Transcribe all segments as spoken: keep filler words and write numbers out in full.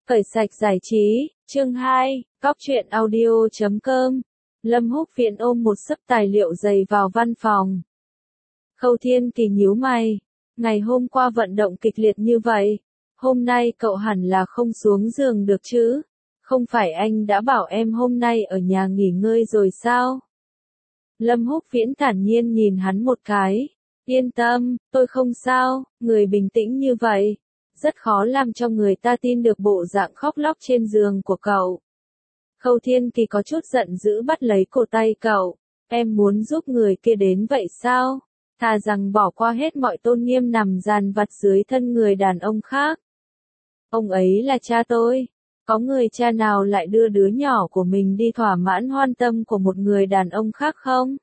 Cởi sạch giải trí, chương hai, cóc truyện audio chấm com. Lâm Húc Viễn ôm một xấp tài liệu dày vào văn phòng. Khâu Thiên Kỳ nhíu mày, ngày hôm qua vận động kịch liệt như vậy, hôm nay cậu hẳn là không xuống giường được chứ? Không phải anh đã bảo em hôm nay ở nhà nghỉ ngơi rồi sao? Lâm Húc Viễn thản nhiên nhìn hắn một cái, yên tâm, tôi không sao. Người bình tĩnh như vậy, rất khó làm cho người ta tin được bộ dạng khóc lóc trên giường của cậu. Khâu Thiên Kỳ có chút giận dữ bắt lấy cổ tay cậu, em muốn giúp người kia đến vậy sao? Thà rằng bỏ qua hết mọi tôn nghiêm nằm dàn vặt dưới thân người đàn ông khác. Ông ấy là cha tôi, có người cha nào lại đưa đứa nhỏ của mình đi thỏa mãn hoan tâm của một người đàn ông khác không?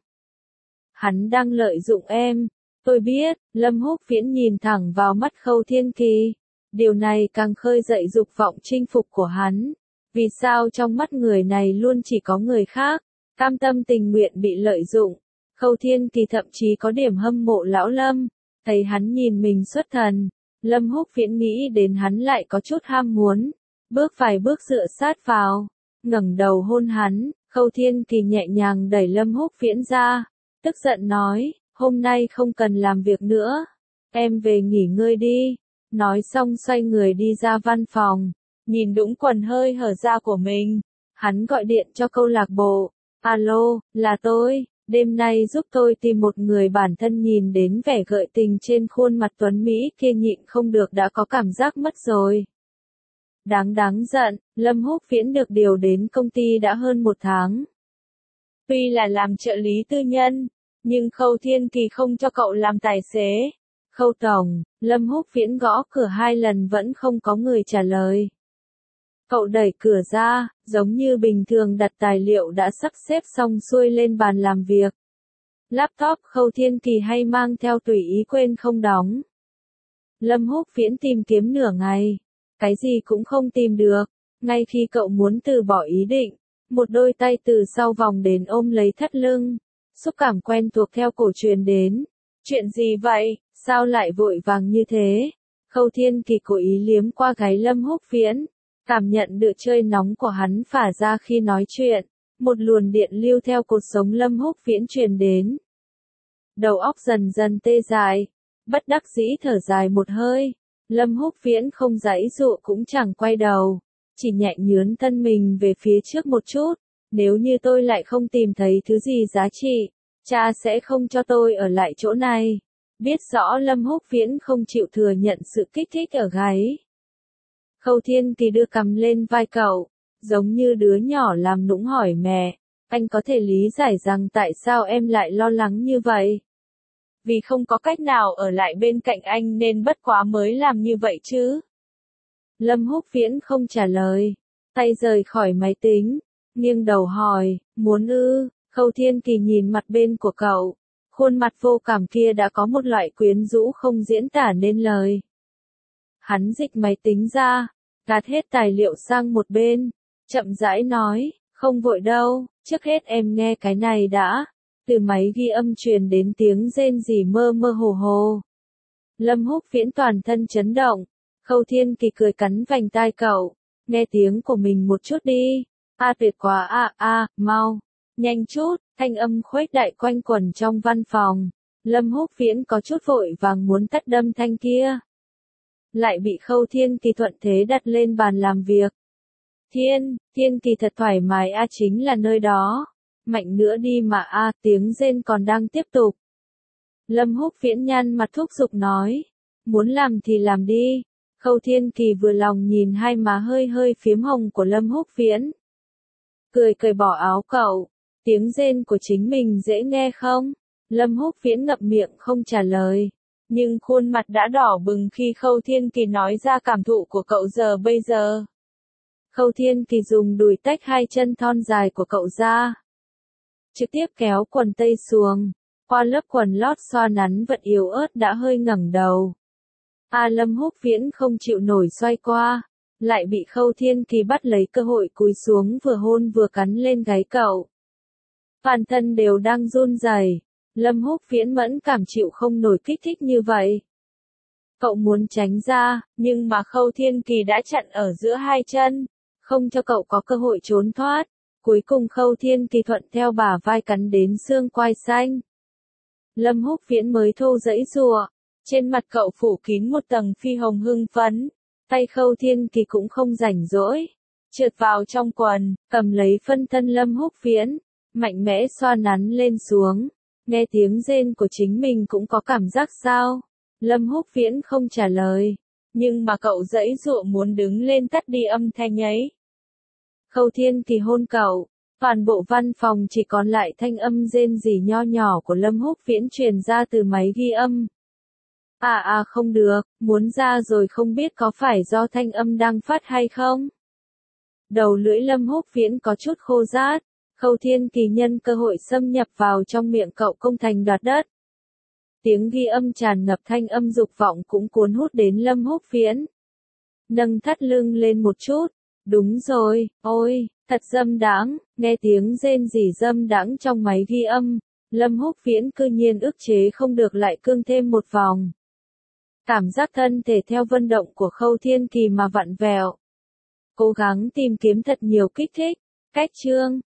Hắn đang lợi dụng em. Tôi biết. Lâm Húc Viễn nhìn thẳng vào mắt Khâu Thiên Kỳ. Điều này càng khơi dậy dục vọng chinh phục của hắn. Vì sao trong mắt người này luôn chỉ có người khác, cam tâm tình nguyện bị lợi dụng. Khâu Thiên Kỳ thậm chí có điểm hâm mộ lão Lâm. Thấy hắn nhìn mình xuất thần, Lâm Húc Viễn nghĩ đến hắn lại có chút ham muốn. Bước vài bước dựa sát vào, ngẩng đầu hôn hắn. Khâu Thiên Kỳ nhẹ nhàng đẩy Lâm Húc Viễn ra, tức giận nói, hôm nay không cần làm việc nữa, em về nghỉ ngơi đi. Nói xong xoay người đi ra văn phòng, nhìn đũng quần hơi hở ra của mình, hắn gọi điện cho câu lạc bộ, alo, là tôi, đêm nay giúp tôi tìm một người bản thân. Nhìn đến vẻ gợi tình trên khuôn mặt tuấn Mỹ kia nhịn không được đã có cảm giác mất rồi. Đáng đáng giận, Lâm Húc Viễn được điều đến công ty đã hơn một tháng. Tuy là làm trợ lý tư nhân, nhưng Khâu Thiên Kỳ không cho cậu làm tài xế. Khâu tổng, Lâm Húc Viễn gõ cửa hai lần vẫn không có người trả lời. Cậu đẩy cửa ra, giống như bình thường đặt tài liệu đã sắp xếp xong xuôi lên bàn làm việc. Laptop Khâu Thiên Kỳ hay mang theo tùy ý quên không đóng. Lâm Húc Viễn tìm kiếm nửa ngày, cái gì cũng không tìm được. Ngay khi cậu muốn từ bỏ ý định, một đôi tay từ sau vòng đến ôm lấy thắt lưng. Xúc cảm quen thuộc theo cổ truyền đến. Chuyện gì vậy, sao lại vội vàng như thế? Khâu Thiên Kỳ cố ý liếm qua gáy Lâm Húc Viễn, cảm nhận được chơi nóng của hắn phả ra khi nói chuyện. Một luồn điện lưu theo cột sống Lâm Húc Viễn truyền đến. Đầu óc dần dần tê dại, bất đắc dĩ thở dài một hơi. Lâm Húc Viễn không giãy giụa cũng chẳng quay đầu, chỉ nhẹ nhướn thân mình về phía trước một chút. Nếu như tôi lại không tìm thấy thứ gì giá trị, cha sẽ không cho tôi ở lại chỗ này. Biết rõ Lâm Húc Viễn không chịu thừa nhận sự kích thích ở gáy. Khâu Thiên Kỳ đưa cằm lên vai cậu, giống như đứa nhỏ làm nũng hỏi mẹ, anh có thể lý giải rằng tại sao em lại lo lắng như vậy? Vì không có cách nào ở lại bên cạnh anh nên bất quá mới làm như vậy chứ. Lâm Húc Viễn không trả lời, tay rời khỏi máy tính, nghiêng đầu hỏi, muốn ư? Khâu Thiên Kỳ nhìn mặt bên của cậu, khuôn mặt vô cảm kia đã có một loại quyến rũ không diễn tả nên lời. Hắn dịch máy tính ra, gạt hết tài liệu sang một bên, chậm rãi nói, không vội đâu, trước hết em nghe cái này đã. Từ máy ghi âm truyền đến tiếng rên rỉ mơ mơ hồ hồ. Lâm Húc Viễn toàn thân chấn động. Khâu Thiên Kỳ cười cắn vành tai cậu, nghe tiếng của mình một chút đi. A tuyệt quá a à, a, à, mau, nhanh chút. Thanh âm khuếch đại quanh quẩn trong văn phòng. Lâm Húc Viễn có chút vội vàng muốn tắt đâm thanh kia, lại bị Khâu Thiên Kỳ thuận thế đặt lên bàn làm việc. Thiên, Thiên Kỳ thật thoải mái a, chính là nơi đó. Mạnh nữa đi mà a, tiếng rên còn đang tiếp tục. Lâm Húc Viễn nhăn mặt thúc giục nói, muốn làm thì làm đi. Khâu Thiên Kỳ vừa lòng nhìn hai má hơi hơi phiếm hồng của Lâm Húc Viễn, cười cởi bỏ áo cậu. Tiếng rên của chính mình dễ nghe không? Lâm Húc Viễn ngậm miệng không trả lời, nhưng khuôn mặt đã đỏ bừng khi Khâu Thiên Kỳ nói ra cảm thụ của cậu giờ bây giờ. Khâu Thiên Kỳ dùng đùi tách hai chân thon dài của cậu ra, trực tiếp kéo quần tây xuống, qua lớp quần lót xoa nắn vật yếu ớt đã hơi ngẩng đầu. A Lâm Húc Viễn không chịu nổi xoay qua, lại bị Khâu Thiên Kỳ bắt lấy cơ hội cúi xuống vừa hôn vừa cắn lên gáy cậu. Toàn thân đều đang run rẩy, Lâm Húc Viễn mẫn cảm chịu không nổi kích thích như vậy. Cậu muốn tránh ra, nhưng mà Khâu Thiên Kỳ đã chặn ở giữa hai chân, không cho cậu có cơ hội trốn thoát. Cuối cùng Khâu Thiên Kỳ thuận theo bả vai cắn đến xương quai xanh. Lâm Húc Viễn mới thô giãy giụa, trên mặt cậu phủ kín một tầng phi hồng hưng phấn, tay Khâu Thiên Kỳ cũng không rảnh rỗi, trượt vào trong quần, cầm lấy phân thân Lâm Húc Viễn, mạnh mẽ xoa nắn lên xuống. Nghe tiếng rên của chính mình cũng có cảm giác sao? Lâm Húc Viễn không trả lời, nhưng mà cậu giãy giụa muốn đứng lên tắt đi âm thanh ấy. Khâu Thiên Kỳ hôn cậu, toàn bộ văn phòng chỉ còn lại thanh âm rên rỉ nho nhỏ của Lâm Húc Viễn truyền ra từ máy ghi âm. À à không được, muốn ra rồi không biết có phải do thanh âm đang phát hay không? Đầu lưỡi Lâm Húc Viễn có chút khô rát, Khâu Thiên Kỳ nhân cơ hội xâm nhập vào trong miệng cậu công thành đoạt đất. Tiếng ghi âm tràn ngập thanh âm dục vọng cũng cuốn hút đến Lâm Húc Viễn. Nâng thắt lưng lên một chút. Đúng rồi, ôi, thật dâm đãng, nghe tiếng rên rỉ dâm đãng trong máy ghi âm, Lâm Húc Viễn cư nhiên ức chế không được lại cương thêm một vòng. Cảm giác thân thể theo vận động của Khâu Thiên Kỳ mà vặn vẹo. Cố gắng tìm kiếm thật nhiều kích thích. Cách chương